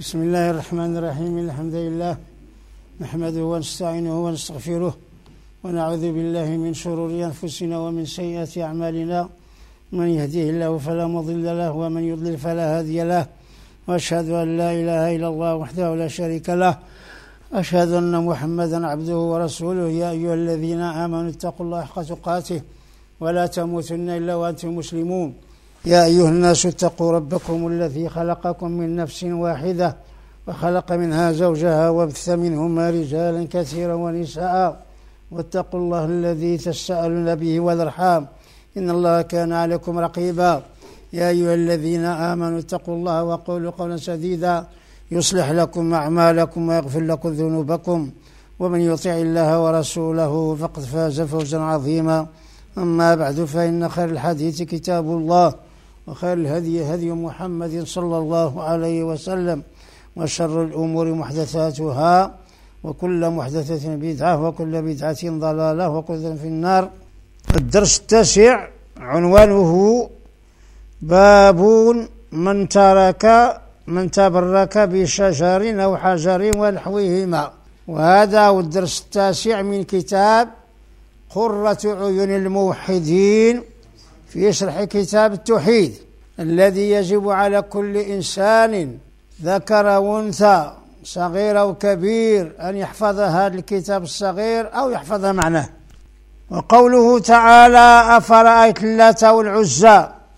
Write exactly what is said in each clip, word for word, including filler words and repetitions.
بسم الله الرحمن الرحيم. الحمد لله نحمده ونستعينه ونستغفره ونعوذ بالله من شرور أنفسنا ومن سيئات أعمالنا، من يهديه الله فلا مضل له ومن يضلل فلا هادي له، وأشهد أن لا إله إلا الله وحده لا شريك له، أشهد أن محمدا عبده ورسوله. يا أيها الذين آمنوا اتقوا الله حق تقاته ولا تموتن إلا وأنتم مسلمون. يا أيها الناس اتقوا ربكم الذي خلقكم من نفس واحدة وخلق منها زوجها وبث منهما رجالا كثيرا ونساء، واتقوا الله الذي تساءلون به والأرحام إن الله كان عليكم رقيبا. يا أيها الذين آمنوا اتقوا الله وقولوا قولا سديدا يصلح لكم أعمالكم ويغفر لكم ذنوبكم، ومن يطع الله ورسوله فقد فاز فوزا عظيما. أما بعد، فإن خير الحديث كتاب الله، وخير الهدي هدي محمد صلى الله عليه وسلم، وشر الأمور محدثاتها، وكل محدثة بدعة، وكل بدعة ضلالة، وكل في النار. الدرس التاسع عنوانه باب من ترك من تبرك بشجر أو حجر ونحوهما. وهذا هو الدرس التاسع من كتاب قرة عيون الموحدين في شرح كتاب التوحيد، الذي يجب على كل إنسان ذكر وانثى صغير أو كبير أن يحفظ هذا الكتاب الصغير أو يحفظ معناه. وقوله تعالى: أفرأيت اللات والعزى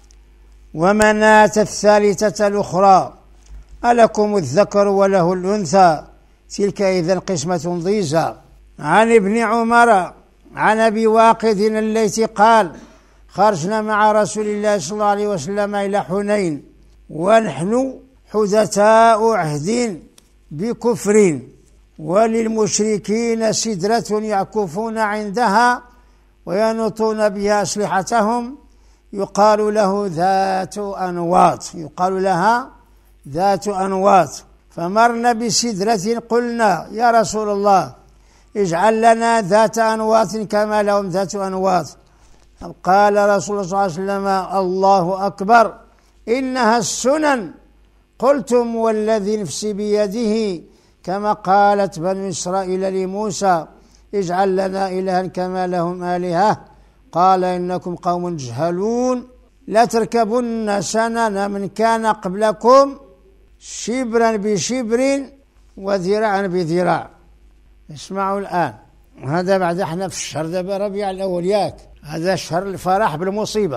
ومناة الثالثة الأخرى ألكم الذكر وله الأنثى تلك إذا قسمة ضيزى. عن ابن عمر عن أبي واقد الليثي قال: خرجنا مع رسول الله صلى الله عليه وسلم إلى حنين ونحن حدثاء عهد بكفر، وللمشركين سدرة يعكفون عندها وينطون بها أسلحتهم يقال له ذات أنواط يقال لها ذات أنواط فمرنا بسدرة قلنا: يا رسول الله اجعل لنا ذات أنواط كما لهم ذات أنواط. قال رسول الله صلى الله عليه وسلم: الله أكبر إنها السنن. قلتم والذي نفسي بيده كما قالت بنو إسرائيل لموسى: اجعل لنا إلها كما لهم آلهة. قال: إنكم قوم تجهلون، لا تركبن سنن من كان قبلكم شبرا بشبر وذراعا بذراع. اسمعوا الآن، هذا بعد احنا في الشهر دابا ربيع الأول، ياك هذا شهر الفرح بالمصيبة.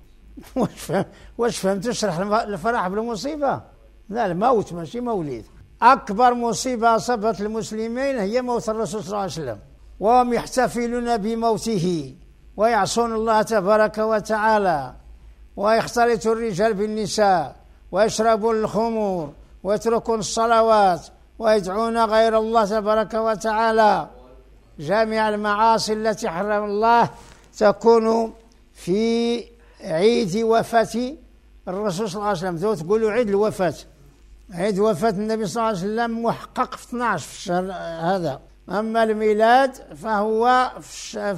واش فهمت اشرح الفرح بالمصيبة؟ لا، الموت ماشي مولد. أكبر مصيبة أصابت المسلمين هي موت الرسول صلى الله عليه وسلم، وهم يحتفلون بموته ويعصون الله تبارك وتعالى، ويختلط الرجال بالنساء، ويشربون الخمور، ويتركون الصلوات، ويدعون غير الله تبارك وتعالى. جميع المعاصي التي حرم الله تكون في عيد وفاة الرسول صلى الله عليه وسلم. ذو تقولوا عيد الوفاة، عيد وفاة النبي صلى الله عليه وسلم محقق في اثنا عشر في الشهر هذا. أما الميلاد فهو في,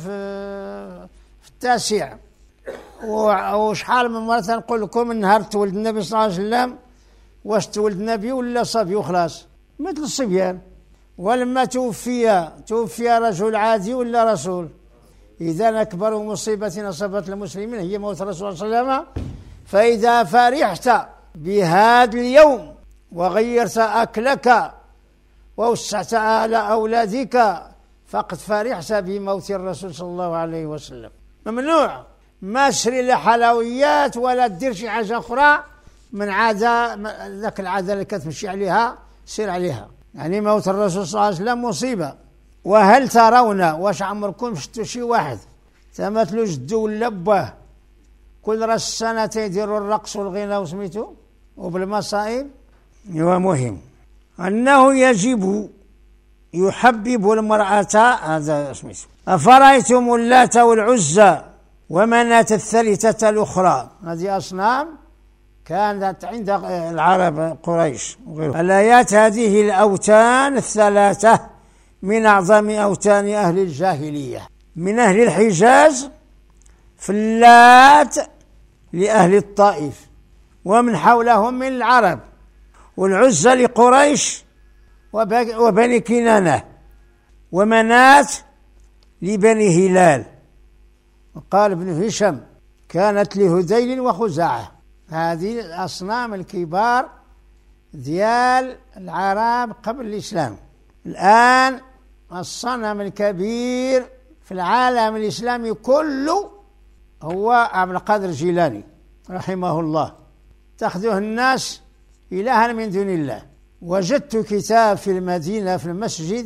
في التاسع. وشحال من مرة نقول لكم النهار تولد النبي صلى الله عليه وسلم، واش تولد نبي ولا صبي وخلاص، مثل الصبيان. ولما توفي توفي رجل عادي ولا رسول. إذا أكبر مصيبة أصابت المسلمين هي موت الرسول صلى الله عليه وسلم. فإذا فرحت بهذا اليوم وغيرت أكلك ووسعت على أولادك فقد فرحت بموت الرسول صلى الله عليه وسلم. ممنوع ما تشري لا حلويات ولا تدير شي حاجة أخرى من عادة، ذاك العادة اللي كتمشي عليها سير عليها. يعني موت الرسول صلى الله عليه وسلم مصيبة. وهل ترون، واش عمركم شفتوا شي واحد تمثلوا جدو ولا باه كل راس السنة يديروا الرقص والغناء وسميتو وبالمصائب؟ هو مهم أنه يجب يحبب المرأة. هذا سميتو: أفرأيتم اللات والعزى ومناة الثالثة الأخرى. هذه أصنام كانت عند العرب قريش وغيرهم. الآيات هذه الأوثان الثلاثة من أعظم أوثان أهل الجاهلية. من أهل الحجاز فلات لأهل الطائف، ومن حولهم من العرب، والعزى لقريش وبني كنانة، ومناة لبني هلال. وقال ابن هشام كانت لهذيل وخزاعة. هذه الأصنام الكبار ديال العرب قبل الإسلام. الآن الصنم الكبير في العالم الإسلامي كله هو عبد القادر الجيلاني رحمه الله، تأخذه الناس إلها من دون الله. وجدت كتاب في المدينة في المسجد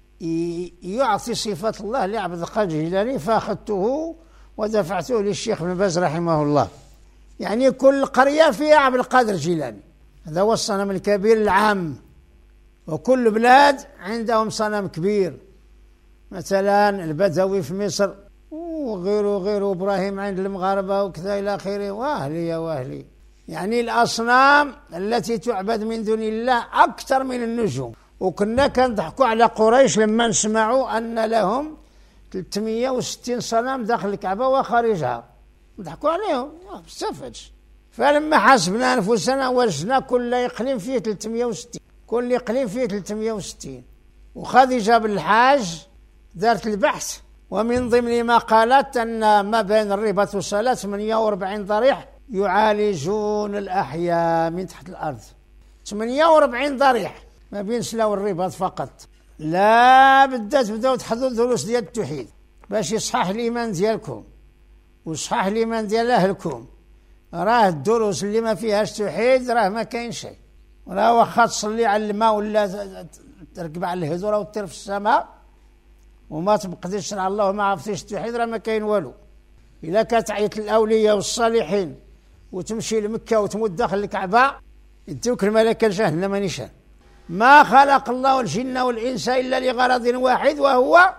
يعطي صفة الله لعبد القادر الجيلاني، فأخذته ودفعته للشيخ ابن باز رحمه الله. يعني كل قرية فيها عبد القادر الجيلاني، هذا هو الصنم الكبير العام. وكل بلاد عندهم صنم كبير، مثلا البدوي في مصر وغيره غيره، إبراهيم عند المغاربة وكذا إلى آخره. واهلي يا واهلي، يعني الأصنام التي تعبد من دون الله أكثر من النجوم. وكنا كنضحكوا على قريش لما نسمعوا أن لهم ثلاثمئة وستين صنم داخل الكعبة وخارجها، نضحكوا عليهم ما استفدش. فلما حسبنا أنفسنا وجدنا كل إقليم فيه ثلاثمئة وستين، كل إقليم فيه ثلاثمئة وستين. وخديجة بن الحاج دارت البحث، ومن ضمن ما قالت أن ما بين الرباط والصلاة ثمانية وأربعين ضريح يعالجون الأحياء من تحت الأرض. ثمانية وأربعين ضريح ما بين سلا والرباط فقط. لا بدا تبداو تحضروا دروس ديال التوحيد باش يصحح الإيمان ديالكم ويصحح الإيمان ديال أهلكم. راه الدروس اللي ما فيهاش توحيد راه ما كاين شيء. راه واخا تصلي على الماء ولا تركب على الهدوره وتطير في السماء وما تبقديش على الله وما عرفتيش التوحيد راه ما كاين والو. إلا كتعيط للأولياء والصالحين وتمشي لمكة وتموت داخل الكعبة يدوك الملائكة لجهنم نيشان. ما خلق الله الجن والإنس إلا لغرض واحد وهو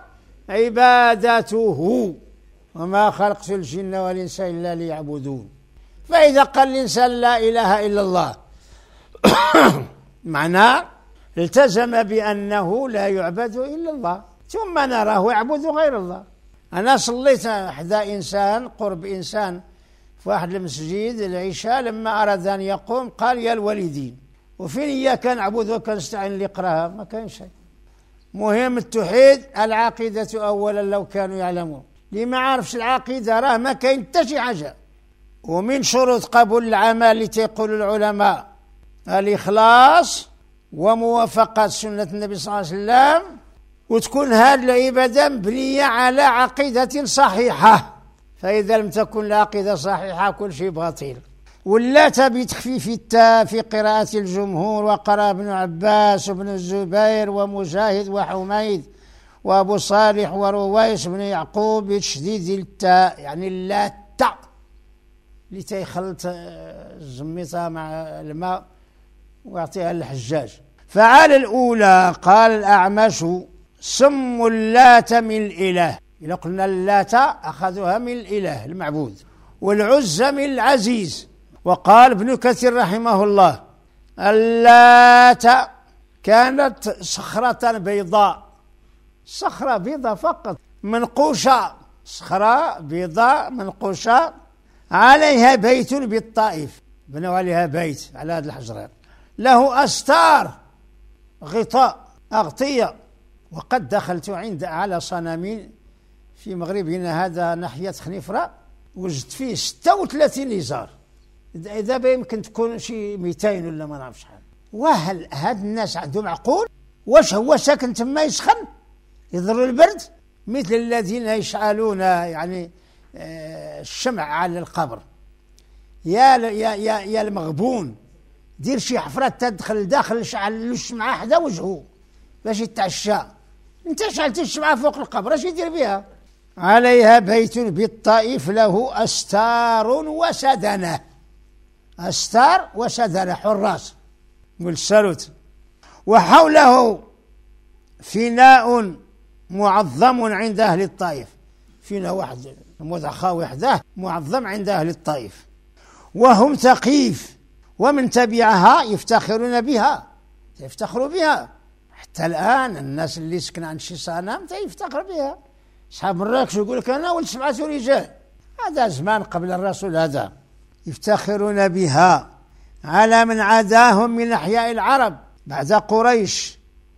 عبادته، وما خلقت الجن والإنس إلا ليعبدون. فإذا قال الإنسان لا إله إلا الله معناه التزم بأنه لا يعبد إلا الله، ثم نراه يعبد غير الله. أنا صليت حدا إنسان قرب إنسان في واحد المسجد العشاء، لما أراد أن يقوم قال يا الوالدين، وفين إياك نعبد وكنستعين اللي يقراها ما كان شيء. مهم التوحيد، العقيدة أولا لو كانوا يعلمون. اللي ما عارفش العقيدة راه ما كاين حتى شي حاجة. ومن شروط قبول العمل اللي تيقول العلماء الإخلاص وموافقة سنة النبي صلى الله عليه وسلم، وتكون هذه العبادة مبنية على عقيدة صحيحة. فإذا لم تكن العقيدة صحيحة كل شيء باطل. واللات بتخفيف التاء في قراءة الجمهور، وقرأ ابن عباس وابن الزبير ومجاهد وحميد وأبو صالح ورويس بن يعقوب بتشديد التاء، يعني اللات اللي تيخلط الزميطة مع الماء ويعطيها للحجاج. فعلى الأولى قال الأعمش سموا اللات من الإله. إذا قلنا اللات أخذوها من الإله المعبود، والعزى من العزيز. وقال ابن كثير رحمه الله اللات كانت صخرة بيضاء، صخرة بيضاء فقط منقوشة، صخرة بيضاء منقوشة عليها بيت بالطائف، بنوا عليها بيت على هذا الحجر له أستار غطاء أغطية. وقد دخلت عند على صنمين في مغربنا هذا ناحية خنيفرة وجدت فيه ستة وثلاثين إزار. دابا يمكن تكون شي مئتين ولا ما نعرف شحال. وهل هاد الناس عندهم عقول؟ واش هو ساكن تما يسخن يضر البرد مثل الذين يشعلون يعني الشمع على القبر؟ يا يا يا, يا المغبون، دير شي حفرة تدخل داخل شعل الشمعة حدا وجهه باش يتعشى. انت شعلت الشمعة فوق القبر اش يدير بها؟ عليها بيت بالطائف له أستار وسدنة، أستار وسدنة حراس والسلوت. وحوله فناء معظم عند أهل الطائف، فينا واحد مضخة وحده معظم عند أهل الطائف، وهم ثقيف ومن تبعها يفتخرون بها، يفتخروا بها حتى الآن. الناس اللي سكن عند شي صنم يفتخر بها. أصحاب مراكش يقول لك أنا ولد سبعة رجال، هذا زمان قبل الرسول، هذا يفتخرون بها على من عداهم من أحياء العرب بعد قريش،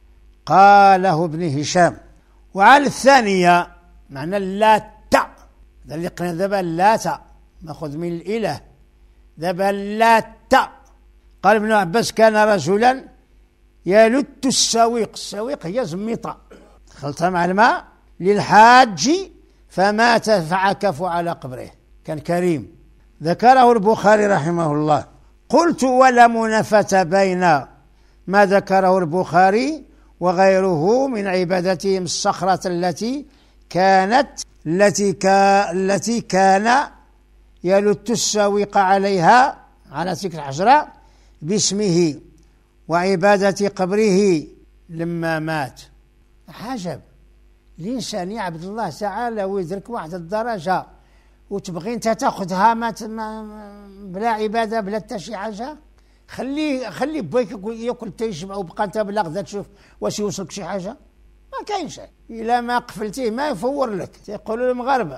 قاله ابن هشام. وعلى الثانية معنى اللات، هذا اللي قلنا دابا اللات ماخذ من الإله، دابا اللات. قال ابن عباس كان رجلا يلت السويق، السويق هي زميطة خلطها مع الماء للحاج فمات فعكفوا على قبره، كان كريم. ذكره البخاري رحمه الله. قلت ولا منافاة بين ما ذكره البخاري وغيره من عبادتهم الصخرة التي كانت التي كا التي كان يلت السويق عليها، على تلك الحجرة باسمه، وعبادة قبره لما مات. عجب الإنسان يعبد الله تعالى ويدرك واحد الدرجة وتبغي انت تاخذها ما بلا عبادة بلا حتى شي حاجة. خليه خلي باك ياكل تيشبع وبقى انت بلا غدا تشوف واش يوصلك شي حاجة. ما كاينش إلا ما قفلتيه ما يفور لك. تيقولوا المغاربة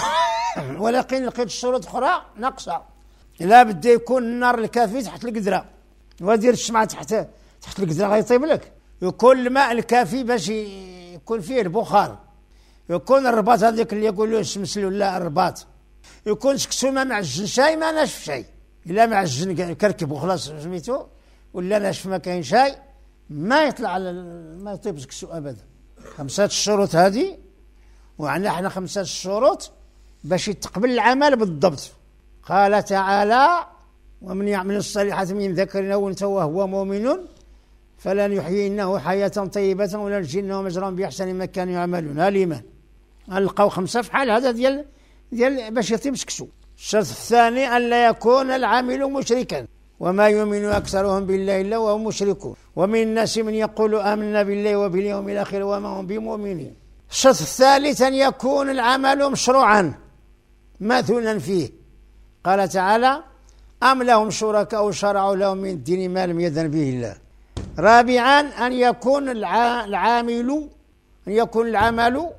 ولكن لقيت الشروط أخرى ناقصة. إلا بده يكون النار الكافي تحت القدرة ودير الشمعة تحت تحت القدرة غيطيب لك. يكون الماء الكافي باش يكون فيه البخار. يكون الرباط هذيك اللي يقولوا الشمس ولا الرباط. يكون سكسو ما معجن شاي ما ناشف شاي. إلا معجن كركب وخلاص سميتو ولا ناشف ما كاين شاي ما يطلع على ما يطيب سكسو أبدا. خمسة الشروط هذه وعندنا احنا خمسة الشروط باش يتقبل العمل بالضبط. قال تعالى ومن يعمل الصالحات من ذكر أو أنثى وهو مؤمن فلنحيينه حياة طيبة ولنجزينهم أجرهم بأحسن ما كانوا يعملون. الإيمان نلقاو خمسة في حال هذا ديال ديال باش يطيب سكسو. الشرط الثاني أن لا يكون العامل مشركا وما يؤمن أكثرهم بالله إلا وهم مشركون ومن الناس من يقول آمنا بالله وباليوم الآخر وما هم بمؤمنين. الشرط الثالث أن يكون العمل مشروعا ماثولا فيه. قال تعالى أم لهم شركاء شرعوا لهم من الدين ما لم يأذن به الله. رابعا أن يكون العامل أن يكون العمل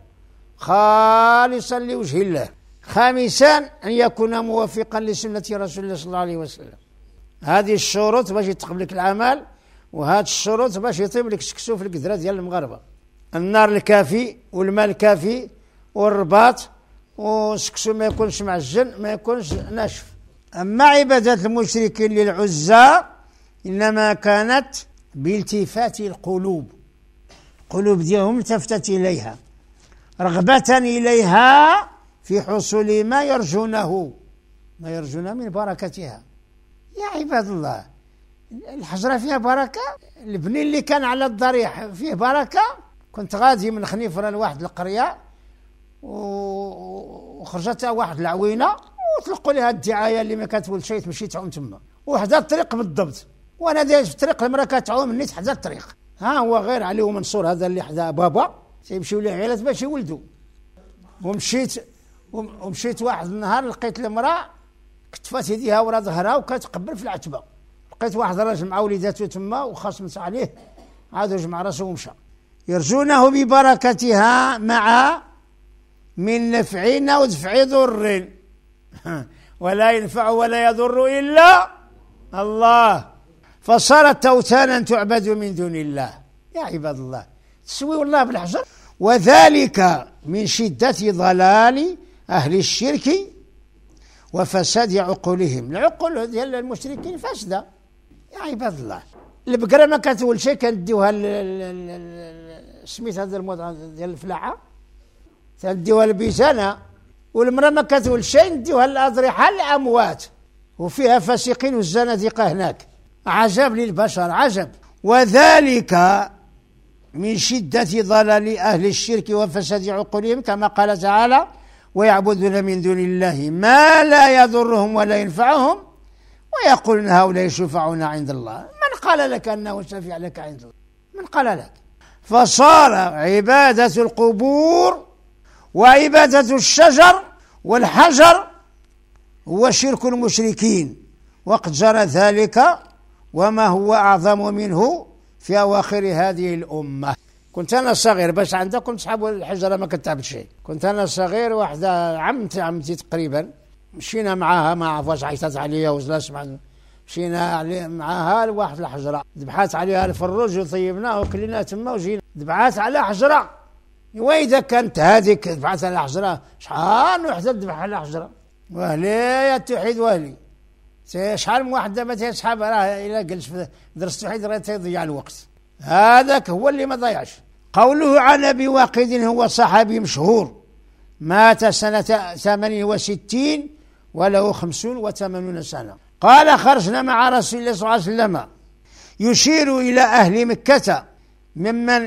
خالصا لوجه الله. خامسا أن يكون موافقا لسنة رسول الله صلى الله عليه وسلم. هذه الشروط باش يتقبل لك العمل وهذه الشروط باش يطيب لك سكسو في القدرة ديال المغاربة. النار الكافي والماء الكافي والرباط وسكسو ما يكونش معجن ما يكونش ناشف. أما عبادة المشركين للعزى إنما كانت بالتفات القلوب. القلوب ديالهم التفتت إليها رغبة إليها في حصول ما يرجونه ما يرجون من بركتها. يا عباد الله الحجرة فيها بركة. البني اللي كان على الضريح فيه بركة. كنت غادي من خنيفرة لواحد القرية وخرجت واحد العوينة وطلقوا لها الدعاية اللي ما كتقول شيء تمشي تعوم تما وحدا الطريق بالضبط. وانا داير في الطريق المراه كتعوم مني حدا الطريق. ها هو غير علي ومنصور هذا اللي حدا بابا تيمشيو ليه عيالات باش يولدوا. ومشيت ومشيت واحد النهار لقيت المراه كتفات يديها ورا ظهرها وكتقبل في العتبه. لقيت واحد الراجل مع وليداته تما وخاصمت عليه عاد جمع راسه ومشى. يرجونه ببركتها مع من نفع أو دفع ضر ولا ينفع ولا يضر إلا الله فصارت أوثانا تعبد من دون الله. يا عباد الله تسوي الله بالحجر. وذلك من شدة ضلال أهل الشرك وفساد عقولهم. العقول ديال المشركين فاسدة يا عباد الله. البقرة ما كتقول شيء كنديوها سميت هذا الموضوع ديال الفلاحة تنديوها البيسانة. والمرأة ما كتقول شيء نديوها الأضرحة الأموات وفيها فاسقين والزنادقة هناك. عجب للبشر عجب. وذلك من شدة ضلال أهل الشرك وفساد عقولهم كما قال تعالى ويعبدون من دون الله ما لا يضرهم ولا ينفعهم ويقولون هؤلاء يشفعون عند الله. من قال لك أنه شفيع لك عند الله؟ من قال لك؟ فصار عبادة القبور وعبادة الشجر والحجر هو شرك المشركين وقد جرى ذلك وما هو أعظم منه في أواخر هذه الأمة. كنت أنا صغير باش عندكم تصحابوا الحجرة ما كتعبد شيء. كنت أنا صغير واحدة عمتي عمتي تقريبا مشينا معاها ما عرف واش عيطت عليا ولا سمعنا مشينا معاها لواحد الحجرة، ذبحات عليها الفروج وطيبناه وكلنا تما وجينا. ذبحات على حجرة، وإذا كانت هذيك ذبحات على حجرة شحال وحدة ذبح على حجرة؟ وهلي يا التوحيد وهلي شحال من واحد دابا تيسحب راه إلا جلس في درس التوحيد راه تيضيع الوقت. هذاك هو اللي ما ضيعش. قوله عن أبي واقد هو صحابي مشهور مات سنة ثمانية وستين وله خمسون وثمانون سنة. قال خرجنا مع رسول الله صلى الله عليه وسلم يشير إلى أهل مكة ممن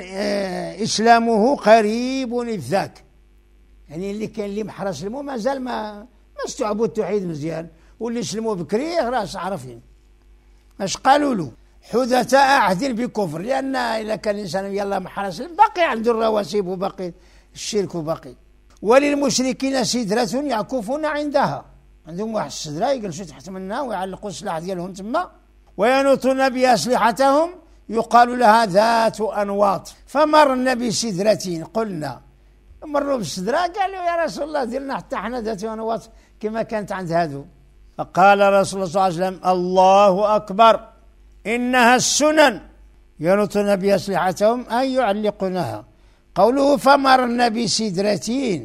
إسلامه قريب إذ ذاك، يعني اللي كان اللي محرى سلموا مازال ما ما استوعبوا التوحيد مزيان، واللي سلموا بكري راس عارفين. اش قالوا له؟ حدثاء عهد بكفر، لأن إذا كان الإنسان يلا محرى سلم باقي عنده الرواسب وباقي الشرك وباقي. وللمشركين سدرة يعكفون عندها، عندهم واحد السدرة يجلسوا تحت منها ويعلقوا السلاح ديالهم تما وينوطون بأسلحتهم يقال لها ذات أنواط. فمرنا بسدرة قلنا مروا بالسدرة قالوا يا رسول الله ديرنا حتى حنا ذات أنواط كما كانت عند هذو. فقال رسول الله صلى الله عليه وسلم الله أكبر إنها السنن ينوطون بأسلحتهم أي يعلقونها. قوله فمرنا بسدرتين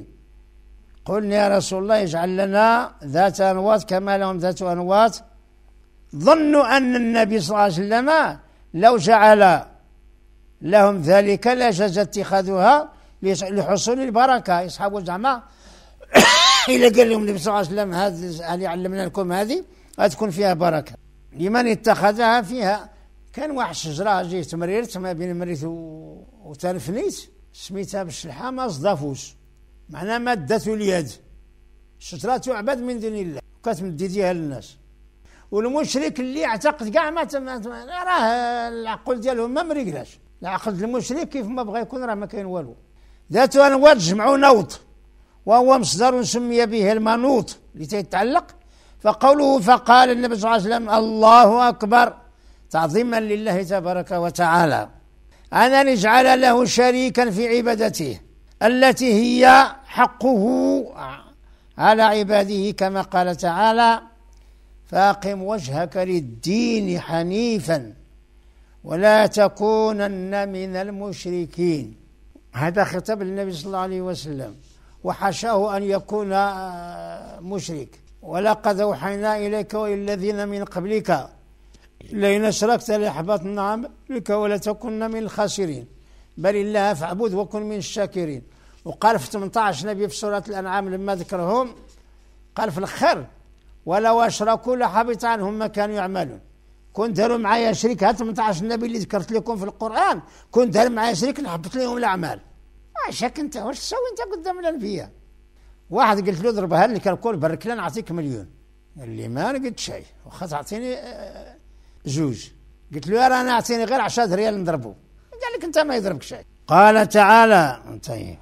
قلنا يا رسول الله يجعل لنا ذات أنواط كما لهم ذات أنواط. ظنوا أن النبي صلى الله عليه وسلم لو جعل لهم ذلك لجاز اتخاذها لحصول البركة. يصحابوا زعما إلا قال لهم النبي صلى الله عليه وسلم هذه علمنا لكم هذه تكون فيها بركة لمن اتخذها فيها. كان واحد الشجرة جيه تمريرت ما بين مريت وتنفنيت سميتها بالشلحة صدافوس، معناها مادة اليد، الشجرة تعبد من دون الله وكتمد يديها للناس. والمشرك اللي يعتقد كاع ما راه العقل ديالهم ما مريقلاش، العقل المشرك كيف ما بغى يكون راه ما كاين والو. ذات أنواط جمعوا نوط وهو مصدر سمي به المنوط لتتعلق. فقوله فقال النبي صلى الله عليه وسلم الله أكبر تعظيما لله تبارك وتعالى أن نجعل له شريكا في عبادته التي هي حقه على عباده كما قال تعالى فأقم وجهك للدين حنيفا ولا تكونن من المشركين. هذا خطاب للنبي صلى الله عليه وسلم وحشاه أن يكون مشرك. ولقد أوحينا إليك وإلى الذين من قبلك لئن أشركت ليحبطن عملك ولا تكن من الخاسرين بل الله فاعبد وكن من الشاكرين. وقال في ثمانية عشر نبي في سورة الأنعام لما ذكرهم قال في الخير ولو أشركوا لحبط عنهم ما كانوا يعملون. كنت داروا معايا شريك، هاد ثمانية عشر نبي اللي ذكرت لكم في القرآن كنت دار معايا شريك نحبط لهم الأعمال. عشاك أنت واش تسوي أنت قدام الأنبياء؟ واحد قلت له ضربها لي كالكول برك لنا نعطيك مليون، قال لي ما أنا قلت شيء واخا تعطيني زوج. قلت له أنا أعطيني غير عشرة ريال نضربه، قال لك أنت ما يضربك شيء. قال تعالى طيب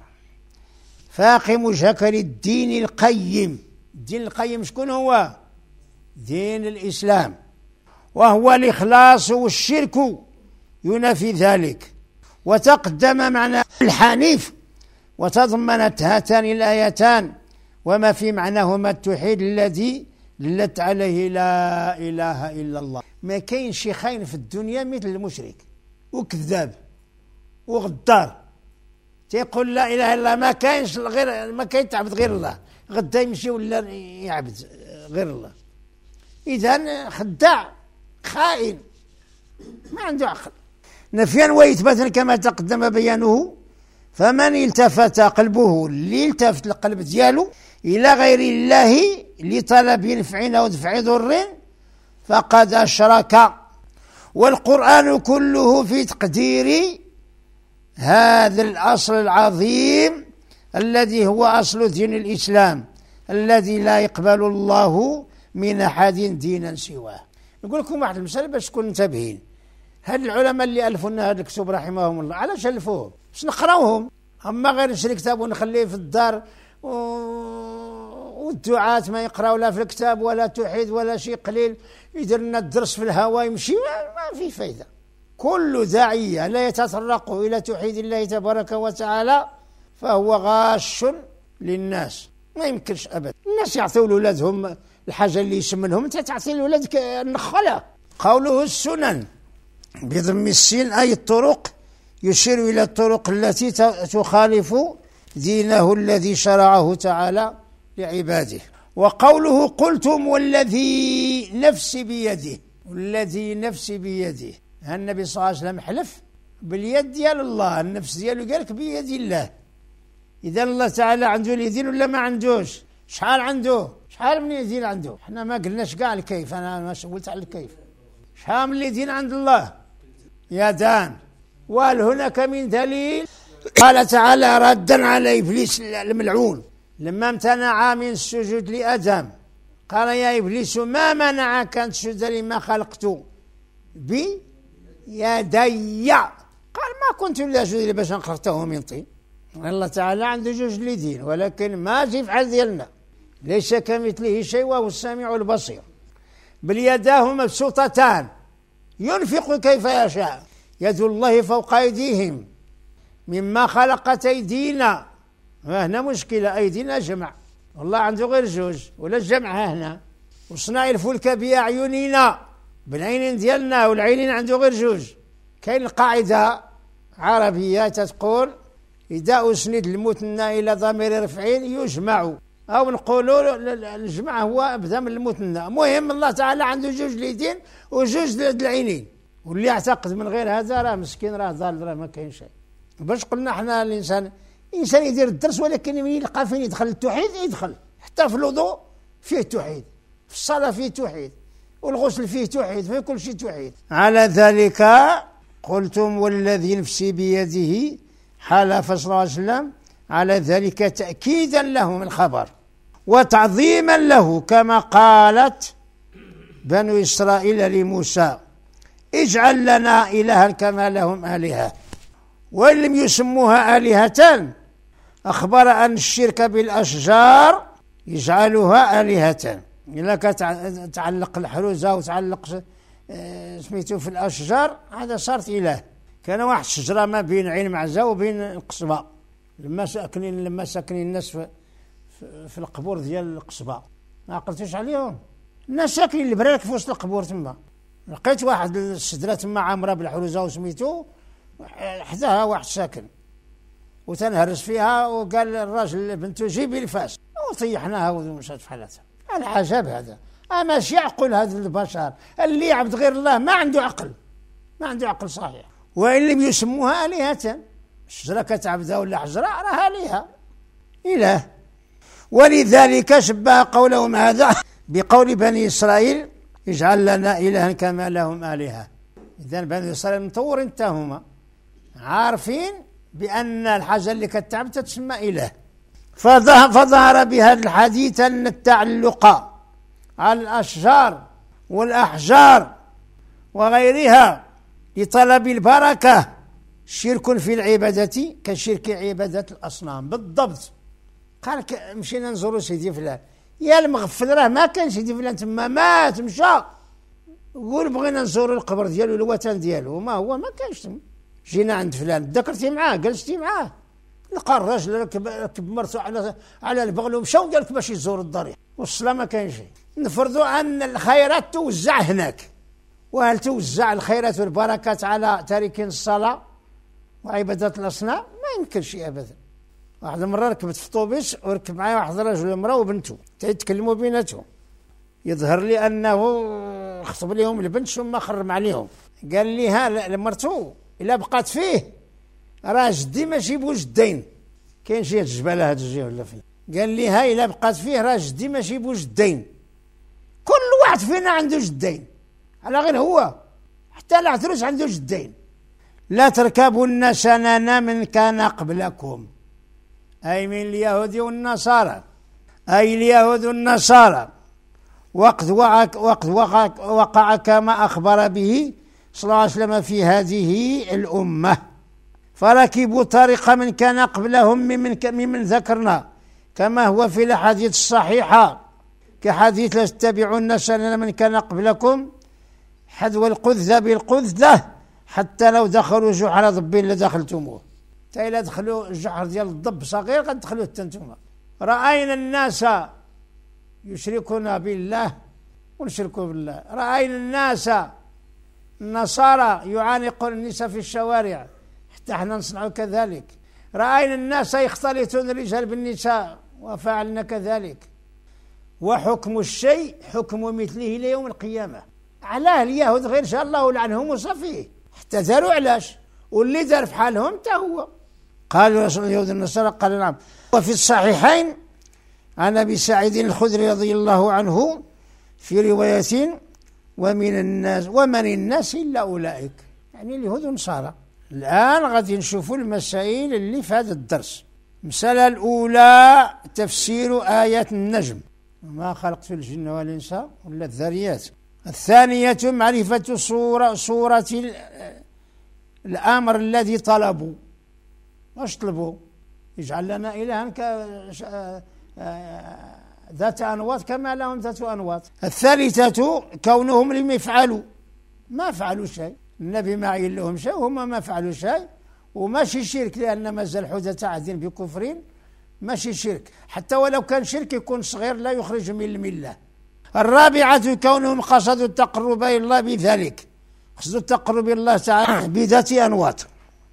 فاقم وجهك للدين القيم. الدين القيم شكون هو؟ دين الإسلام، وهو الإخلاص والشرك ينافي ذلك. وتقدم معنى الحنيف وتضمنت هاتان الآيتان وما في معناهما التوحيد الذي دلت عليه لا إله إلا الله. ما كاين شيخين في الدنيا مثل المشرك وكذاب وغدار تيقول لا إله إلا الله، ما كاينش غير ما كاين تعبد غير الله، غدا يمشي ولا يعبد غير الله. إذن خداع خائن ما عنده عقل. نفيا وإثباتا كما تقدم بيانه. فمن التفت قلبه اللي التفت القلب ديالو إلى غير الله لطلب نفع أو دفع ضر فقد أشرك. والقرآن كله في تقدير هذا الأصل العظيم الذي هو أصل دين الإسلام الذي لا يقبل الله من أحد دينا سواه. نقول لكم واحد المسألة باش تكونوا منتبهين. هاد العلماء اللي ألفوا لنا هذا الكتب رحمهم الله علاش ألفوهم؟ باش نقراوهم، أما غير نشري كتاب ونخليه في الدار و... والدعاة ما يقراوا لا في الكتاب ولا توحيد ولا شيء قليل، يدير لنا الدرس في الهواء يمشي ما في فايدة. كل داعية لا يتطرق إلى توحيد الله تبارك وتعالى فهو غاش للناس، ما يمكنش أبدا. الناس يعطوا لأولادهم الحاجة اللي يسمنهم أنت تعطي لولادك النخلة. قوله السنن بضم السين أي الطرق، يشير إلى الطرق التي تخالف دينه الذي شرعه تعالى لعباده. وقوله قلتم والذي نفسي بيده، والذي نفسي بيده، النبي صلى الله عليه وسلم حلف باليد ديال الله، النفس ديالو قالك بيد الله. إذا الله تعالى عنده اليدين ولا ما عندوش؟ شحال عنده؟ شحال من يدين عنده؟ احنا ما قلناش كاع الكيف، أنا ما قلت على الكيف. شحال من اليدين عند الله؟ يدان. وهل هناك من دليل؟ قال تعالى ردا على إبليس الملعون لما امتنع من السجود لآدم، قال يا إبليس ما منعك أن تسجد لما خلقت بيدي؟ قال ما كنت لأسجد باش خلقته من طين. الله تعالى عنده جوج اليدين ولكن ما جي فحال ديالنا، ليس كمثله شيء وهو السميع البصير. بل يداه مبسوطتان ينفق كيف يشاء، يد الله فوق أيديهم مما خلقت أيدينا. هنا مشكلة، أيدينا جمع، والله عنده غير جوج ولا الجمع هنا. وصنع الفلك بأعيننا، بالعينين ديالنا، والعينين عنده غير جوج. كاين القاعدة عربية تقول إذا أسند المثنى إلى ضمير رفعين يجمع، أو نقولوا الجمع هو بدا من المثنى. مهم الله تعالى عنده جوج اليدين وجوج العينين، واللي يعتقد من غير هذا راه مسكين، راه ضال، راه ما كاين شيء. باش قلنا احنا الانسان الانسان يدير الدرس، ولكن من يلقى فين يدخل التوحيد يدخل. حتى في الوضوء فيه توحيد، في الصلاة فيه توحيد، والغسل فيه توحيد، في كل شيء توحيد. على ذلك قلتم والذي نفسي بيده، حلف صلى الله عليه وسلم على ذلك تأكيدا له من الخبر وتعظيما له، كما قالت بنو إسرائيل لموسى اجعل لنا إلها كما لهم آلهة. وإن لم يسموها آلهة أخبر أن الشرك بالأشجار يجعلها آلهة. إلا تعلق الحروزة وتعلق سميتو في الأشجار هذا صارت إله. كان واحد الشجرة ما بين عين معزة وبين القصبة، لما ساكنين لما ساكنين الناس في, في القبور ديال القصبة، ما عقلتوش عليهم؟ الناس ساكنين البرارك في وسط القبور تما. لقيت واحد الشجرة تما عامرة بالحروزة وسميتو حداها واحد ساكن، وتنهرس فيها، وقال الراجل لبنته جيبي الفاس، وطيحناها ومشات في حالتها. العجب هذا، أما شي يعقل هذا البشر اللي يعبد غير الله ما عنده عقل، ما عنده عقل صحيح. وإن لم يسموها آلهة، الشجرة كتعبدها ولا حجرة راها آلهة إله. ولذلك شبه قولهم هذا بقول بني إسرائيل اجعل لنا إلها كما لهم آلهة. إذن بني إسرائيل مطورين انت هما عارفين بأن الحاجة اللي كتعبد تسمى إله. فظهر بهذا الحديث أن التعلق على الأشجار والأحجار وغيرها لطلب البركة شرك في العبادة كشرك عبادة الأصنام بالضبط. قال مشينا نزوروا سيدي فلان، يا المغفل راه ما كان سيدي فلان تما، مات مشى، قول بغينا نزوروا القبر ديالو الوثن ديالو، ما هو ما كانش تما. جينا عند فلان ذكرتي معاه جلستي معاه، لقى الراجل ركب مرته على على البغل ومشى وقال لك باش يزور الضريح، والصلاة ما كاين شيء. نفرضوا أن الخيرات توزع هناك، وهل توزع الخيرات والبركات على تاركين الصلاة وعبادة الأصنام؟ ما يمكن شيء أبدا. واحد المرة ركبت في طوبيس وركب معايا واحد الرجل ومرأة وبنته تيتكلموا بيناتهم، يظهر لي أنه خطب لهم البنت ثم خرم عليهم، قال لي ها لمرته إلا بقات فيه راه جدي ماشي بوجدين، كاين شي الجبالة هاد الجهة ولا فين، قال لي ها إلا بقات فيه راه جدي ماشي بوجدين، كل واحد فينا عنده جدين، على غير هو حتى العتروس عنده جدين. لا تركبن سنن من كان قبلكم، أي من اليهود والنصارى، أي اليهود والنصارى، وقد وقع, وقد وقع, وقع كما أخبر به صلى الله عليه وسلم في هذه الأمة، فركبوا طريق من كان قبلهم ممن, ممن ذكرنا، كما هو في الأحاديث الصحيحة كحديث لا تتبعون سنن من كان قبلكم حذو القذة بالقذة حتى لو دخلوا جحر ضب لدخلتموه. تا إلا دخلوا الجحر ديال الضب صغير قد دخلوا التنتوما. رأينا الناس يشركون بالله ونشركوا بالله. رأينا الناس النصارى يعانقون النساء في الشوارع حتى احنا نصنع كذلك. رأينا الناس يختلطون الرجال بالنساء وفعلنا كذلك. وحكم الشيء حكم مثله إلى يوم القيامة. علاه اليهود غير شاء الله لعنهم وصفيه حتى داروا علاش، واللي دار في حالهم تا هو. قالوا رسول اليهود النصارى قال نعم. وفي الصحيحين عن أبي سعيد الخدري رضي الله عنه في رواية ومن الناس ومن الناس إلا أولئك، يعني اليهود والنصارى. الآن غادي نشوفوا المسائل اللي في هذا الدرس. المسألة الأولى تفسير آيات النجم، ما خلقت الجن والإنس ولا الذريات. الثانية معرفة صورة صورة الأمر الذي طلبوا. واش طلبوا؟ يجعل لنا إلها ذات أنواط كما لهم ذات أنواط. الثالثة كونهم لم يفعلوا، ما فعلوا شيء، النبي ما عين لهم شيء وهم ما فعلوا شيء، وماشي شرك لأن ما زال حدث عهد بكفر، ماشي شرك، حتى ولو كان شرك يكون صغير لا يخرج من الملة. الرابعة كونهم قصدوا التقرب إلى الله بذلك، قصدوا التقرب إلى الله تعالى بذات أنواط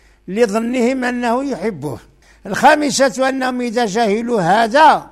لظنهم أنه يحبه. الخامسة أنهم إذا جهلوا هذا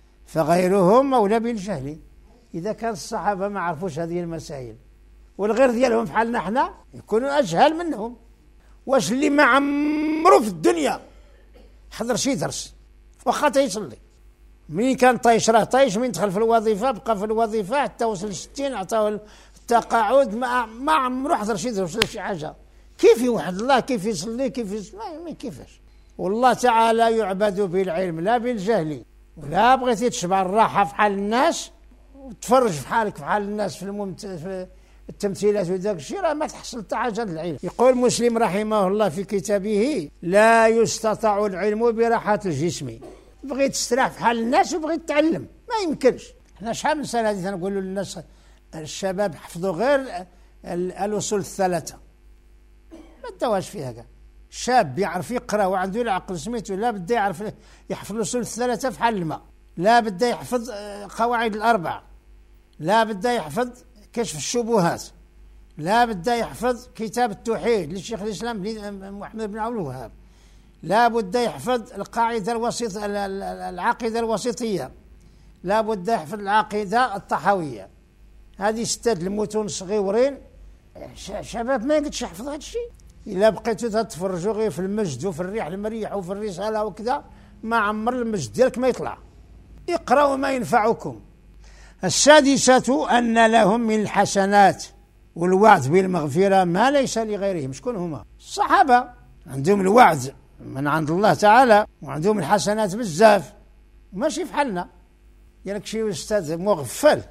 فغيرهم مولى بالجهل. إذا كان الصحابة ما عرفوش هذه المسائل والغير ديالهم في حالنا احنا يكونوا أجهل منهم. واش اللي ما عمرو في الدنيا حضر شي درس واخا تيصلي، مين كان طايش راه طايش، مين دخل في الوظيفة بقى في الوظيفة حتى وصل ستين عطاوه التقاعد، ما ما عمرو حضر شي درس ولا شي حاجة. كيف يوحد الله، كيف يصلي، كيف يصلي، ما كيفاش. والله تعالى يعبد بالعلم لا بالجهل. ولا بغيتي تشبع الراحة في حال الناس وتفرج في حالك في حال الناس في, الممت... في التمثيلات وداك الشيء، راه ما تحصل حتى حاجة العلم. يقول مسلم رحمه الله في كتابه لا يستطاع العلم براحة الجسم. بغيت تستراح في حال الناس وبغيت تتعلم ما يمكنش. احنا شحال من سنة هذه نقولوا للناس الشباب حفظوا غير الأصول الثلاثة، ما داواش فيها كاع. شاب يعرف يقرأ وعنده العقل سميتو لا بده يعرف يحفظ الأصول الثلاثة في حال الماء، لا بده يحفظ قواعد الأربعة، لا بده يحفظ كشف الشبهات، لا بده يحفظ كتاب التوحيد للشيخ الإسلام محمد بن عبد الوهاب، لا بده يحفظ القاعدة الوسط العقيدة الوسطية، لا بده يحفظ العقيدة الطحاوية. هذه ستة المتون صغيورين. شباب ما يقدرش يحفظ هذا الشيء. إلا بقيتوا تتفرجوا غير في المجد وفي الريح المريح وفي الرسالة وكذا ما عمر المجد ديالك ما يطلع. اقرأوا ما ينفعكم. السادسة أن لهم من الحسنات والوعد بالمغفرة ما ليس لغيرهم. شكون هما؟ الصحابة عندهم الوعد من عند الله تعالى وعندهم الحسنات بزاف، ماشي في حالنا. يالك شي أستاذ مغفل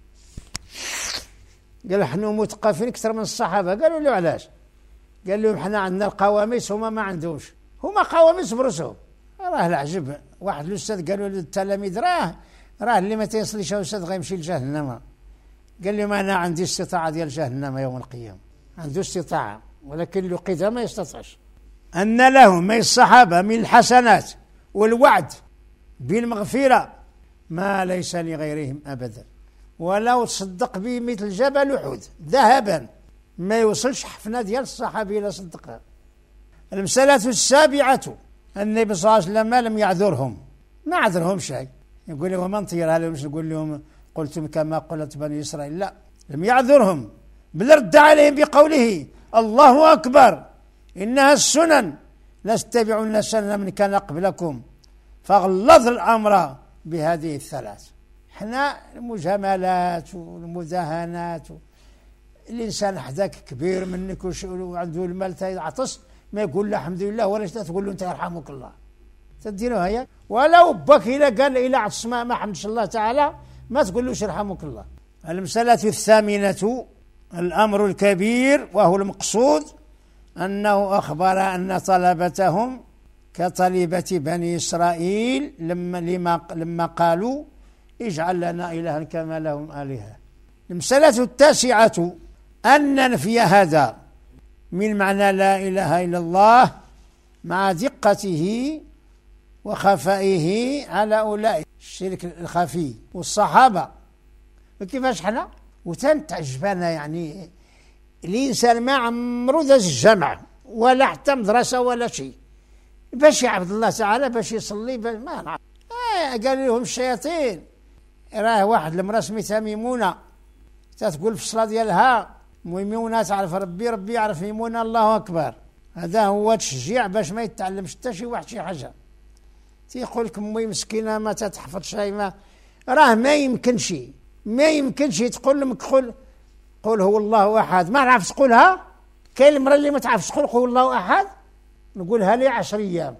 قال احنا مثقفين أكثر من الصحابة. قالوا له علاش؟ قال لهم احنا عندنا القواميس هما ما عندهمش. هما قواميس برسهم. راه العجب. واحد الأستاذ قالوا للتلاميذ راه راه اللي ما تيصليش يا أستاذ غيمشي لجهنم. قال لهم أنا عندي استطاعة ديال جهنم يوم القيامة. عنده استطاعة ولكن لقيتها ما يستطيعش. أن لهم من الصحابة من الحسنات والوعد بالمغفرة ما ليس لغيرهم أبدا، ولو تصدق به مثل جبل أحد ذهبا ما يوصلش حفنة ديال الصحابي إلى صدقها. المسألة السابعة النبي صلى الله عليه وسلم لم يعذرهم، ما عذرهم شيء. يقول لهم من طيرها لهم نقول لهم قلتم كما قلت بني إسرائيل، لا، لم يعذرهم بل رد عليهم بقوله الله أكبر إنها السنن لاتبعن سنن من كان قبلكم، فغلظ الأمر بهذه الثلاث. احنا المجاملات والمداهنات، الإنسان حداك كبير منك وعنده المال عطس ما يقول له الحمد لله ولا تقول له أنت يرحمك الله، تدينه هيا. ولو بك إلى قال إلى عطس ما ما حمدش الله تعالى ما تقول له يرحمك الله. المسألة الثامنة الأمر الكبير وهو المقصود أنه أخبر أن طلبتهم كطلبة بني إسرائيل لما, لما, لما قالوا اجعل لنا إلها كما لهم آلهة. المسألة التاسعة أن ننفي هذا من معنى لا إله إلا الله مع دقته وخفائه على أولئك الشرك الخفي والصحابة. وكيفاش حنا وتنتعجبنا يعني الإنسان ما عمرو داز الجامع ولا حتى مدرسة ولا شيء باش يعبد الله تعالى باش يصلي باش ما نعرف. آه قال لهم الشياطين راه واحد المرأة سميتها ميمونة تتقول في الصلاة ديالها ميمونة تعرف ربي ربي يعرف ميمونة الله أكبر. هذا هو تشجيع باش ما يتعلمش حتى شي واحد شي حاجة. تيقول لك امي مسكينة ما تتحفظ شيء ما راه ما يمكنش ما يمكنش تقول لهم قول قول هو الله أحد ما عرفت تقولها. كاين المرأة اللي ما تعرفش تقول قول الله أحد نقولها لي عشر أيام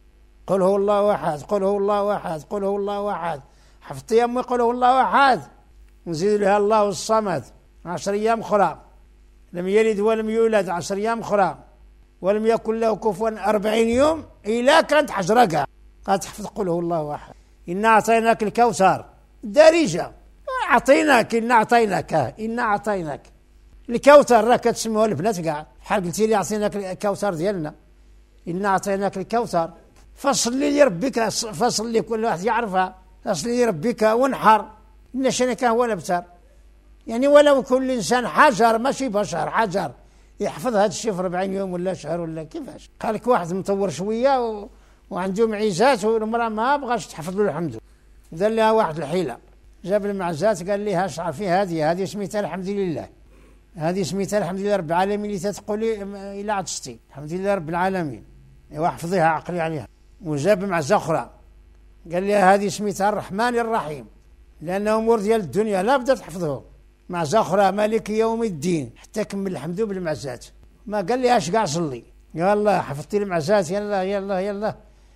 قل هو الله أحد قل هو الله أحد قل هو الله أحد. حفظت يا أمي قل هو الله أحد نزيد لها الله الصمد عشر أيام أخرى لم يلد ولم يولد عشر أيام أخرى ولم يكن له كفوا أربعين يوم إلا كانت حجرقة قد تحفظ قل هو الله أحد. إنا أعطيناك الكوثر دارجة أعطيناك إنا أعطيناك إنا أعطيناك الكوثر راه كتسموها البنات كاع بحال قلتي لي أعطيناك الكوثر ديالنا إنا أعطيناك الكوثر فصلي لربك فصلي كل واحد يعرفها فصلي لربك وانحر إن شانك هو الأبتر. يعني ولو كل إنسان حجر ماشي بشر حجر يحفظ هذا الشيء في أربعين يوم ولا شهر ولا كيفاش. قال لك واحد مطور شوية و... وعنده معيزات والمرأة ما بغاش تحفظ له الحمد دار لها واحد الحيلة جاب المعزات قال لها اشعر في هذه هذه سميتها الحمد لله هذه سميتها الحمد لله رب العالمين اللي تتقولي إلى عطستي الحمد لله رب العالمين ايوا حفظيها عقلي عليها. وجاب معزة أخرى قال لها هذه سميتها الرحمن الرحيم لأن أمور ديال الدنيا لا بدا تحفظه. معزة أخرى مالك يوم الدين حتى كمل الحمد بالمعزات ما قال لها اش كاع صلي يلا حفظتي المعزات يلا يلا يلا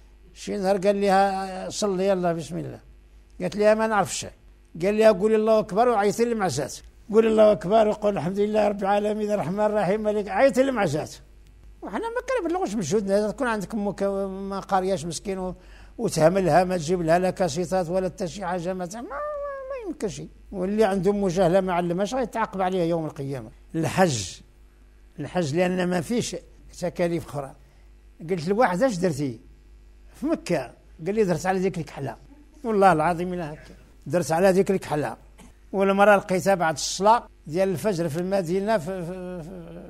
شي نهار قال لها صلي يلا بسم الله قالت لها ما نعرف شيء قال لها قولي الله أكبر وعيطي المعزات قولي الله أكبر وقول الحمد لله رب العالمين الرحمن الرحيم مالك عيطي المعزات. وحنا ما كنبلغوش بجهودنا تكون عندك امك ما قارياش مسكين و... وتهملها ما تجيب لها لا كاسيطات ولا حتى شي حاجه ما ما, ما يمكنش. واللي عنده مجاهله ما علمهاش غيتعاقب عليها يوم القيامه. الحج الحج لان ما فيش تكاليف اخرى. قلت لواحد اش درتي في مكه قال لي درت على ذيك الكحله والله العظيم الا هكا درت على ذيك الكحله. والمره لقيتها بعد الصلاه ديال الفجر في المدينه في, في,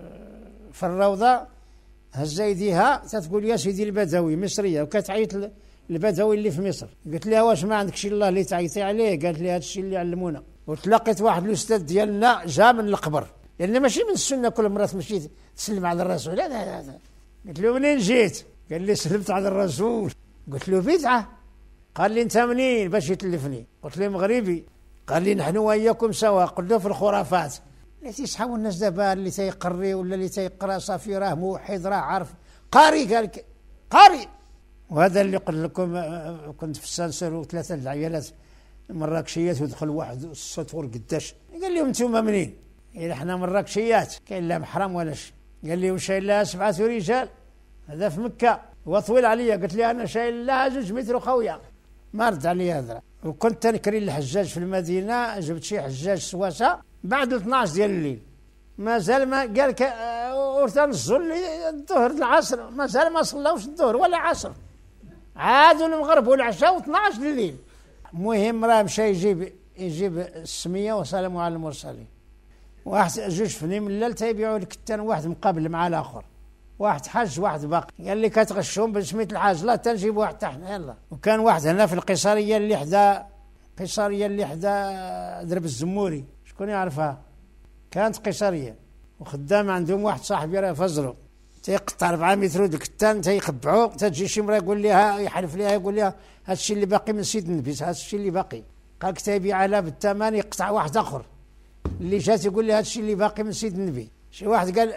في الروضه هزا يديها تتقول يا سيدي البدوي مصريه وكتعيط البدوي اللي في مصر. قلت لها واش ما عندك شي الله اللي تعيطي عليه قالت لي هذا الشيء اللي علمونا. وتلاقيت واحد الاستاذ ديالنا جا من القبر لان ماشي من السنه كل مره تمشي تسلم على الرسول لا لا لا. قلت له منين جيت قال لي سلمت على الرسول. قلت له بدعه قال لي انت منين باش يتلفني قلت له مغربي قال لي نحن واياكم سوا قلت له في الخرافات لا تيصحاو الناس دابا اللي تيقري ولا اللي تيقرا صافي راه موحد راه عارف قاري قال لك قاري. وهذا اللي قلت لكم كنت في السانسور وثلاثه العيالات مراكشيات ودخل واحد السطور قداش قال لهم انتم منين؟ قال احنا مراكشيات كاين لا محرم ولا شيء. قال لي وشايل لها سبعه رجال هذا في مكه هو طويل عليا قلت لي انا شايل لها جوج متر خويا ما رد علي هذا. وكنت تنكري الحجاج في المدينه جبت شي حجاج سواسه بعد اثناش ديال الليل مازال ما قال لك ورتنزلوا لي الظهر العصر مازال ما صلاوش الظهر ولا عصر عادوا المغرب والعشاء واثناش الليل. المهم راه مشى يجيب يجيب السميه وسلاموا على المرسلين. واحد جوج فني من الليل تيبيعوا الكتان واحد مقابل مع الاخر واحد حج واحد باقي قال لي كتغشهم بسميت الحاج لا تنجيب واحد تحنا يلا. وكان واحد هنا في القيصريه اللي حدا قيصريه اللي حدا درب الزموري شكون يعرفها كانت قيصريه وخدام عندهم واحد صاحبي راه فزرو تيقطع أربعة متر د الكتان تيقبعو تجي شي مرا يقول لها يحلف لها يقول لها هذا الشيء اللي باقي من سيد النبي هذا الشيء اللي باقي قال لك تيبيع على بالثمن يقطع واحد اخر اللي جات يقول لها هذا الشيء اللي باقي من سيد النبي. شي واحد قال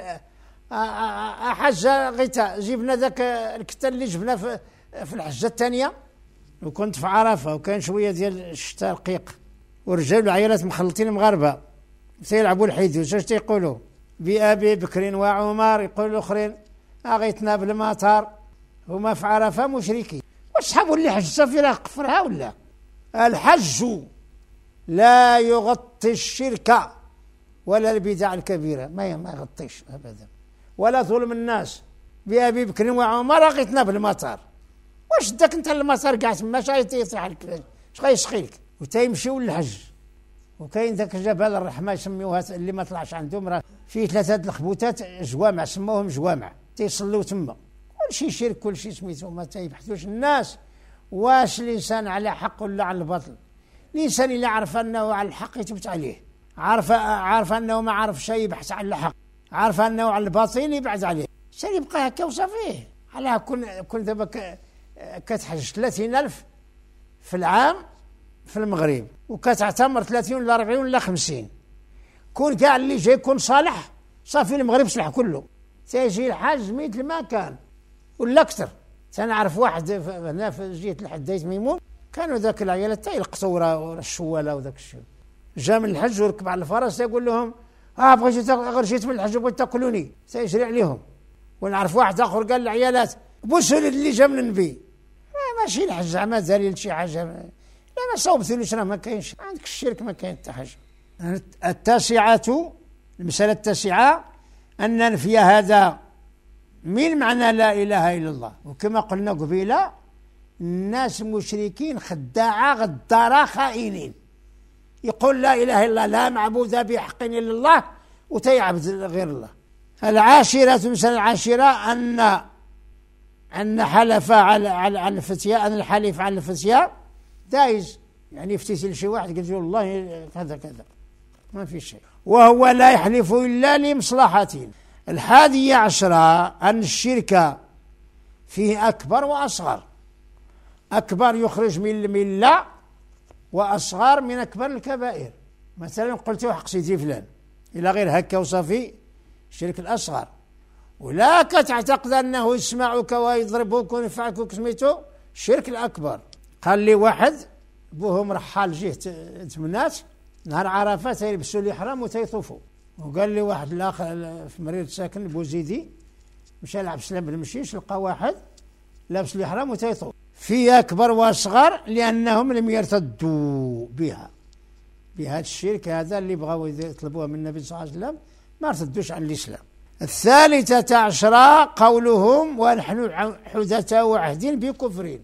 حاجه غيتا جبنا ذاك الكتان اللي جبنا في في الحجه الثانيه وكنت في عرفه وكان شويه ديال الشتاء رقيق ورجال العيالات مخلطين مغاربه تيلعبوا الحيدوش اش تيقولوا بأبي بكر وعمر يقول الاخرين اغيتنا بالمطار هما في عرفه مشركين. واصحابوا اللي حج صافي راه قفرها ولا. الحج لا يغطي الشرك ولا البدع الكبيره ما ما يغطيش ابدا ولا ظلم الناس. بأبي بكر وعمر اغيتنا بالمطار واش داك انت المسار كاع تما شاي تيصيح لك اش غيسخي لك وتيمشيو للحج. وكاين ذاك جبل الرحمه يسميوها اللي ما طلعش عندهم راه فيه ثلاثه الخبوتات جوامع سموهم جوامع تيصلوا تما. كلشي شرك كلشي سميتو ما تيبحثوش الناس واش الانسان على حق ولا على الباطل. الانسان اللي عرف انه على الحق يثبت عليه، عارف عارف انه ما عارف شيء يبحث عن الحق، عارف انه على الباطل يبعد عليه. الانسان يبقى هكا وصافيه. على كون كون دابا كتحج ثلاثين ألف في العام في المغرب وكتعتمر ثلاثين ولا أربعين ولا خمسين، كون كاع اللي جاي يكون صالح صافي المغرب صلح كله. تيجي الحاج مثل ما كان ولا اكثر. تنعرف واحد هنا في جهه الحديث ميمون كانوا ذاك العيالات تا يلقطوا الشواله وذاك الشيء. جا من الحج وركب على الفرس يقول لهم اه بغيت غير جيت من الحج بغيت تاكلوني، تيجري عليهم. ونعرف واحد اخر قال للعيالات بوسوا اللي جا من النبي. ماشي الحج زعما دليل شي حاجه، لا ما صوبتوليش راه ما كاينش عندك الشرك ما كاين حتى حاجه. التاسعه المساله التاسعه ان ننفي هذا من معنى لا اله الا الله. وكما قلنا قبيله الناس مشركين خداعه غداره خائنين، يقول لا اله الا الله لا معبود بحق الا الله وتيعبد غير الله. العاشره المساله العاشره ان أن حلف على على الفتيا، أن الحليف على الفتيا دايز، يعني يفتي لشي واحد قلت له والله كذا كذا ما في شيء، وهو لا يحلف إلا لمصلحة. الحادية عشرة أن الشرك فيه أكبر وأصغر. أكبر يخرج من الملة وأصغر من أكبر الكبائر. مثلا قلت حق سيدي فلان إلى غير هكا وصافي الشرك الأصغر. ولا كتعتقد أنه يسمعك ويضربك وينفعك سميتو الشرك الأكبر. قال لي واحد بوهم رحال جهة تمنات نهار عرفات يلبسوا الإحرام وتيطوفوا، وقال لي واحد الآخر في مريض ساكن بوزيدي مشى لعب سلام بالمشيش لقى واحد لابس الإحرام وتيطوف. في أكبر وأصغر لأنهم لم يرتدوا بها بهذا الشرك هذا اللي بغاو يطلبوها من النبي صلى الله عليه وسلم ما ارتدوش عن الإسلام. الثالثة عشرة قولهم ونحن حدثاء عهد بكفرين.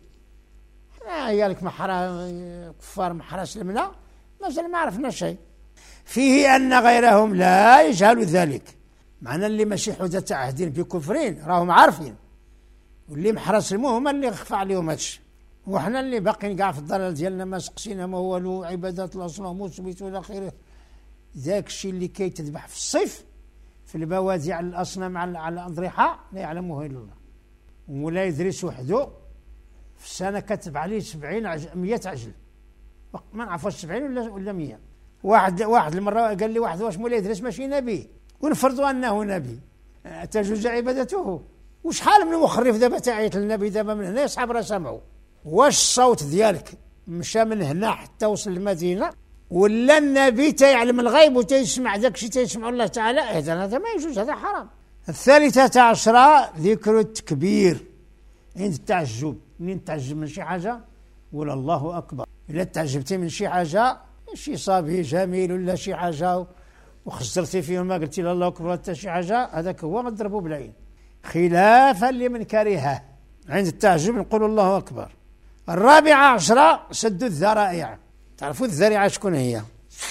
عيالك محرا كفار محرا سلمنا مازال ما عرفنا شيء. فيه أن غيرهم لا يجهل ذلك، معنى اللي ماشي حدثاء عهد بكفرين راهم عارفين، واللي محرا سلموه هما اللي خفى عليهم هادشي. وحنا اللي باقيين كاع في الضلال ديالنا ما سقسينا ما والو عبادات الأصنام وسميتو إلى آخره. ذاك الشيء اللي كيتذبح في الصيف في البوادع الأصنام على الأضرحة لا يعلمه إلا الله، ولا يدرس وحده في السنة كتب عليه سبعين عجل مية عجل ما نعرفوش سبعين ولا ولا مية. واحد واحد المرة قال لي واحد واش مولاي يدرس ماشي نبي ونفرضوا أنه نبي تجوز عبادته. وشحال من مخرف دابا تعيط للنبي دابا من هنا يصحاب راه سمعوا. واش الصوت ديالك مشى من هنا حتى وصل المدينة ولا النبي تيعلم الغيب وتيسمع ذاك الشيء تيسمع الله تعالى؟ إذا هذا ما يجوز، هذا حرام. الثالثة عشرة ذكر التكبير عند التعجب. منين تعجب من شي حاجة ولا الله أكبر. إلا تعجبتي من شي حاجة شي صبي جميل ولا شي حاجة وخسرتي فيه ما قلتي الله أكبر حتى شي حاجة هذاك هو غضربه بالعين، خلافا لمن كرهه. عند التعجب نقول الله أكبر. الرابعة عشرة سد الذرائع. تعرفوا الذريعة شكون هي؟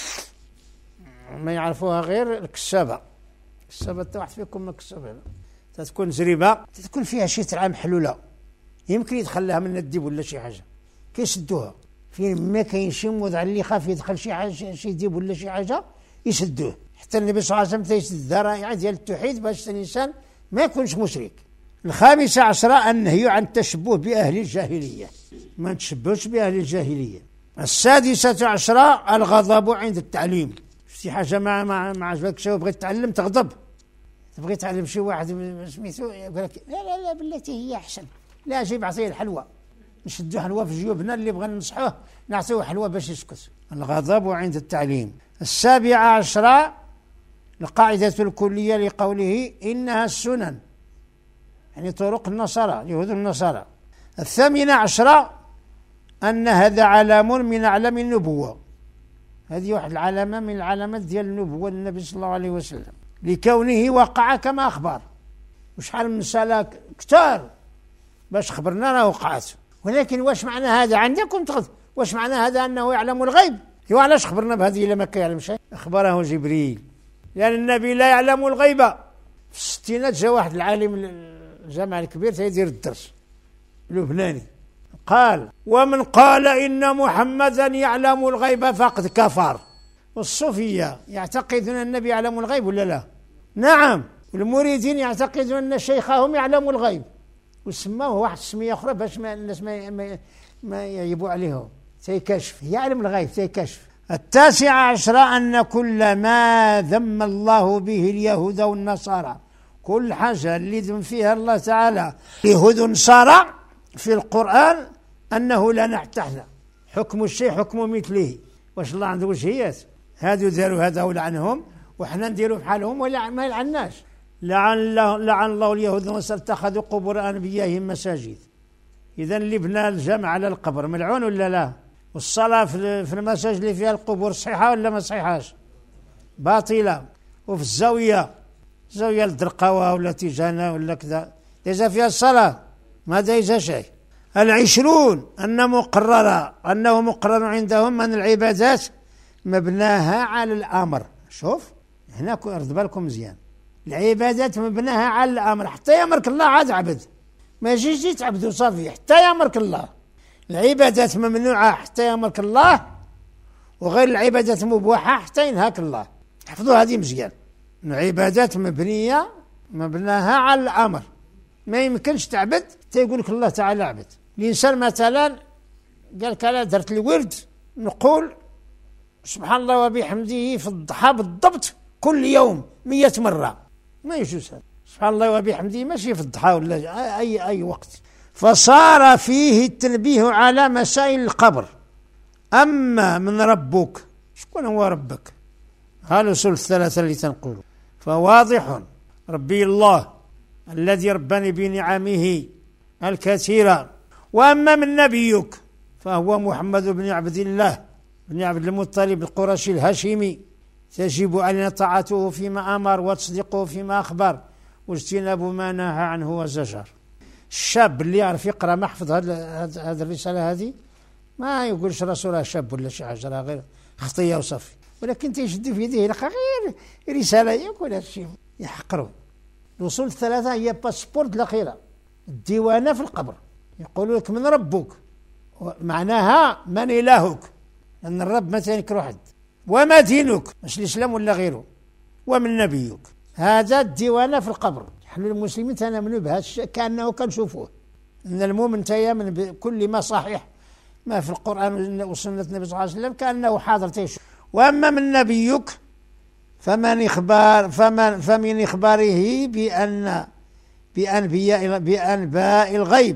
ما يعرفوها غير الكسابة. الكسابة حتى واحد فيكم ما كسابة، تتكون زريبة تتكون فيها شي ترعة محلولة يمكن يدخل لها من الدب ولا شي حاجة كيسدوها. في ما كاين شي موضع اللي خاف يدخل شي حاجة شي ديب ولا شي حاجة يسدوه. حتى النبي صلى الله عليه وسلم تيسد الذرائع ديال التوحيد باش الإنسان ما يكونش مشرك. الخامسة عشرة النهي عن التشبه بأهل الجاهلية، ما نتشبهش بأهل الجاهلية. السادسة عشرة الغضب عند التعليم. شي حاجة ما ما ما عجبكش وبغيت تتعلم تغضب، تبغي تعلم شي واحد سميتو يقول لك لا لا لا بالتي هي أحسن، لا جيب عطيه الحلوى، نشدو حلوى في جيوبنا اللي بغى ننصحوه نعطيوه حلوى باش يسكت. الغضب عند التعليم. السابعة عشرة القاعدة الكلية لقوله إنها السنن، يعني طرق النصارى يهود النصارى. الثامنة عشرة أن هذا علام من أعلام النبوة، هذه واحد العلامة من العلامات ديال النبوة للنبي صلى الله عليه وسلم لكونه وقع كما أخبر. وشحال من سالة كتار باش خبرنا راه وقعت. ولكن واش معنى هذا عندكم تغد؟ واش معنى هذا أنه يعلم الغيب؟ هو علاش خبرنا بهذه إلا ما كيعلم شيء؟ أخبره جبريل، لأن النبي لا يعلم الغيب. في الستينات جاء واحد العالم الجامع الكبير تيدير الدرس لبناني، قال: ومن قال إن محمدا يعلم الغيب فقد كفر. والصوفية يعتقدون أن النبي يعلم الغيب ولا لا؟ نعم. والمريدين يعتقدون أن شيخهم يعلم الغيب، وسموه واحد السمية أخرى باش ما الناس ما, ما, ما يعيبوا عليهم. تيكشف، يعلم الغيب تيكشف. التاسع عشر أن كل ما ذم الله به اليهود والنصارى، كل حاجة اللي ذم فيها الله تعالى اليهود والنصارى في القرآن أنه لا نحتحنا حكم الشيء حكم مثله. واش الله عنده وجهيات؟ هادو داروا هذا ولعنهم وحنا نديروا بحالهم ولا ما يلعناش. لعن الله, لعن الله اليهود والنصارى اتخذوا قبور أنبيائهم مساجد. إذا اللي بنى الجامع على القبر ملعون ولا لا؟ والصلاة في المساجد اللي فيها القبور صحيحة ولا ما صحيحاش؟ باطلة. وفي الزاوية، زاوية الدرقاوة ولا تيجانة ولا كذا، ديجا فيها الصلاة ما ديجا شيء. العشرون أن مقرر أنه مقرر عندهم من العبادات مبناها على الأمر. شوف هنا رد بالكم مزيان، العبادات مبناها على الأمر، حتى يأمرك الله عاد عبد، ما يجيش تعبدوا صافي حتى يأمرك الله. العبادات ممنوعة حتى يأمرك الله، وغير العبادات مباحة حتى ينهاك الله. حفظوا هذه مزيان، العبادات مبنية مبناها على الأمر، ما يمكنش تعبد حتى يقول لك الله تعالى عبد. الإنسان مثلا قال لك أنا درت الورد نقول سبحان الله وبحمده في الضحى بالضبط كل يوم مية مرة، ما يجوز هذا. سبحان الله وبحمده ماشي في الضحى ولا أي أي وقت. فصار فيه التنبيه على مسائل القبر. أما من ربك، شكون هو ربك؟ هذا الأصول الثلاثة اللي تنقوله. فواضح ربي الله الذي ربني بنعمه الكثيرة. وأما من نبيك فهو محمد بن عبد الله بن عبد المطلب القرشي الهاشمي، تجب علينا طاعته فيما أمر وتصديقه فيما أخبر واجتناب ما نهى عنه وزجر. الشاب اللي يعرف يقرأ ما حفظ هذه الرسالة هذه ما يقولش رسولها شاب ولا شي حاجة، غير خطية وصفي، ولكن تيشد في يده يلقى غير رسالة يقول هذا الشيء يحقروا. الوصول الثلاثة هي باسبورت الأخيرة، الديوانة في القبر. يقول لك من ربك معناها من إلهك، لأن الرب ما تنكر حد. وما دينك، مش الإسلام ولا غيره. ومن نبيك، هذا الديوانة في القبر. نحن المسلمين تنامنوا بهذا الشيء كأنه كنشوفوه، أن المؤمن تيامن بكل ما صحيح ما في القرآن وسنة النبي صلى الله عليه وسلم كأنه حاضر تيشوف. وأما من نبيك فمن إخبار فمن فمن إخباره بأن بأنبياء بأنباء الغيب.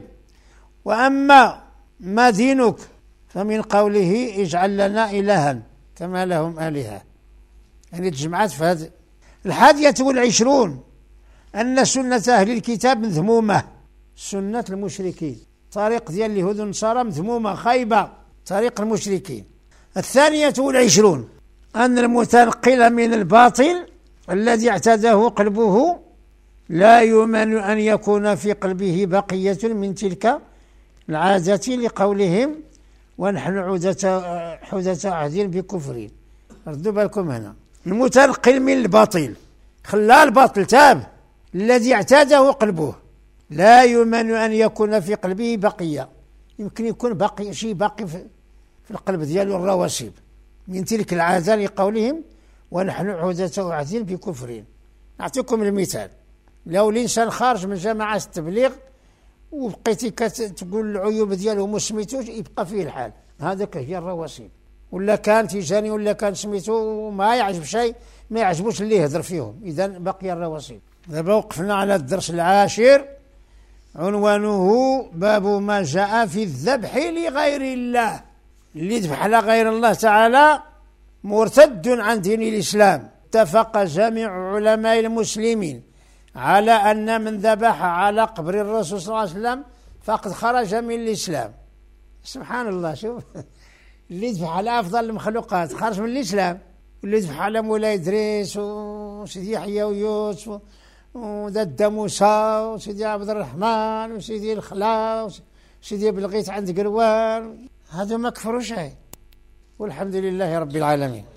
وأما ما دينك فمن قوله اجعل لنا إلها كما لهم آلهة، يعني تجمعات في هذا. الحادية والعشرون أن سنة أهل الكتاب مذمومة، سنة المشركين، طريق ديال اليهود والنصارى مذمومة خايبة، طريق المشركين. الثانية والعشرون أن المتنقل من الباطل الذي اعتاده قلبه لا يؤمن أن يكون في قلبه بقية من تلك العادة، لقولهم ونحن حدث عهد بكفر. ردوا بالكم هنا، المتنقل من الباطل خلى الباطل تاب، الذي اعتاده قلبه لا يؤمن أن يكون في قلبه بقية، يمكن يكون باقي شيء باقي في القلب دياله الرواسب من تلك العادة، لقولهم ونحن حدث عهد بكفر. أعطيكم المثال، لو الإنسان خارج من جماعة التبليغ وبقيتي كتقول العيوب دياله وما سميتوش يبقى فيه الحال، هذاك هي الرواسب. ولا كان تيجاني ولا كان سميتو وما يعجب شيء ما يعجبوش اللي يهدر فيهم، إذا بقي الرواسب. دابا وقفنا على الدرس العاشر، عنوانه باب ما جاء في الذبح لغير الله. اللي يذبح على غير الله تعالى مرتد عن دين الإسلام. اتفق جميع علماء المسلمين على أن من ذبح على قبر الرسول صلى الله عليه وسلم فقد خرج من الإسلام. سبحان الله، شوف اللي يذبح على أفضل المخلوقات خرج من الإسلام، واللي يذبح على مولاي إدريس وسيدي يحيى ويوسف وداد موسى وسيدي عبد الرحمن وسيدي الخلا سيدي بلغيت عند قروان، هذا ما كفروا شيء، والحمد لله رب العالمين.